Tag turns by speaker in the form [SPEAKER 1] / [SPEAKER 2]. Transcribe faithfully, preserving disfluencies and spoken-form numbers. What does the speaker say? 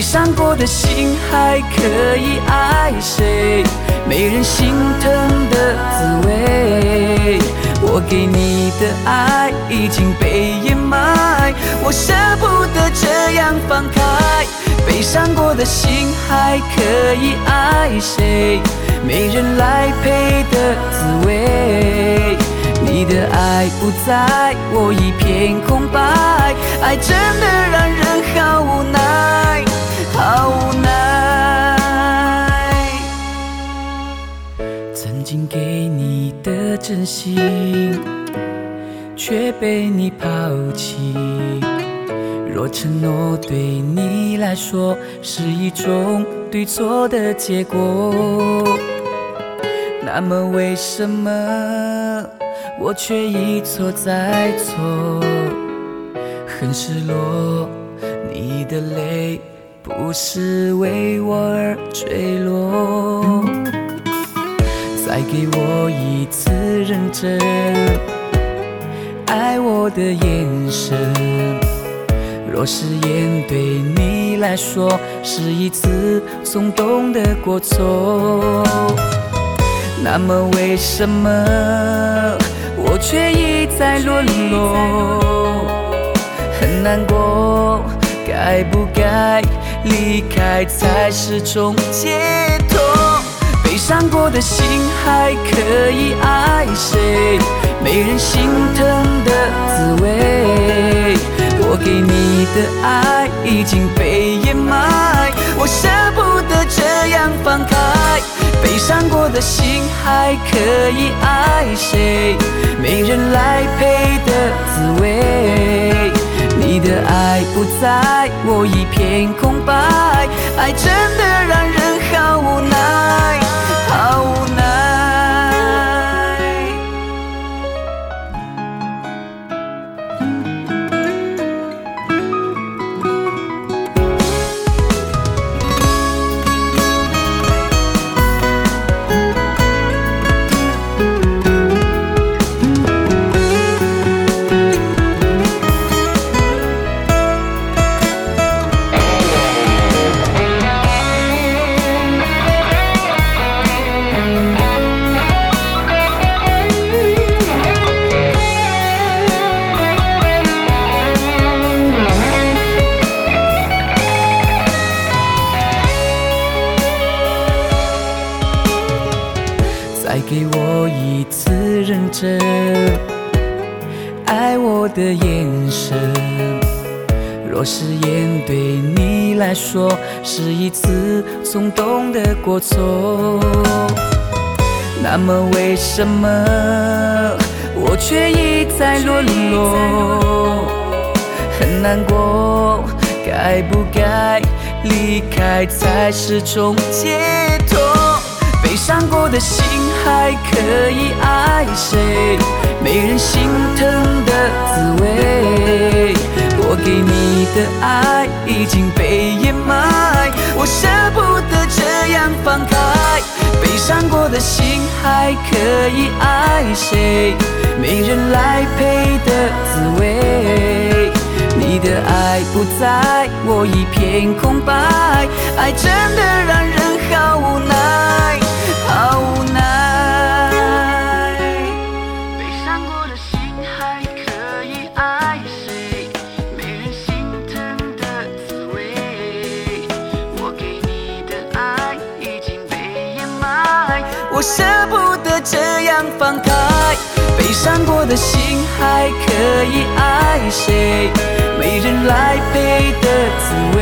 [SPEAKER 1] 伤过的心还可以爱谁？没人心疼的滋味。我给你的爱已经被掩埋，我舍不得这样放开。悲伤过的心还可以爱谁？没人来陪的滋味。你的爱不在，我一片空白，爱真的让人好无奈，好无奈。曾经给你的真心，却被你抛弃。若承诺对你来说是一种对错的结果，那么为什么我却一错再错？很失落，你的泪不是为我而坠落。再给我一次认真爱我的眼神，若誓言对你来说是一次冲动的过错，那么为什么我却一再沦落？很难过，该不该离开才是种解脱？悲伤过的心还可以爱谁？没人心疼的滋味。我给你的爱已经被掩埋，我舍不得这样放开。悲伤过的心还可以爱谁？没人来陪的滋味。你的爱不在，我一片空白，爱真的让人好无奈，好无奈。再给我一次认真爱我的眼神，若誓言对你来说是一次冲动的过错，那么为什么我却一再沦落？很难过，该不该离开才是种解脱？悲伤过的心还可以爱谁？没人心疼的滋味。我给你的爱已经被掩埋，我舍不得这样放开。悲伤过的心还可以爱谁？没人来陪的滋味。你的爱不在，我一片空白，爱真的让人好无奈，好无奈。悲伤过的心还可以爱谁？没人心疼的滋味。我给你的爱已经被掩埋，我舍不得这样放开。悲伤过的心还可以爱谁？没人来陪的滋味。